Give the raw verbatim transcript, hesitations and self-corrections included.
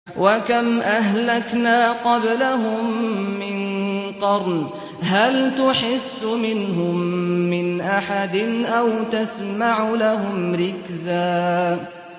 وكم أهلكنا قبلهم من قرن هل تحس منهم من أحد أو تسمع لهم ركزا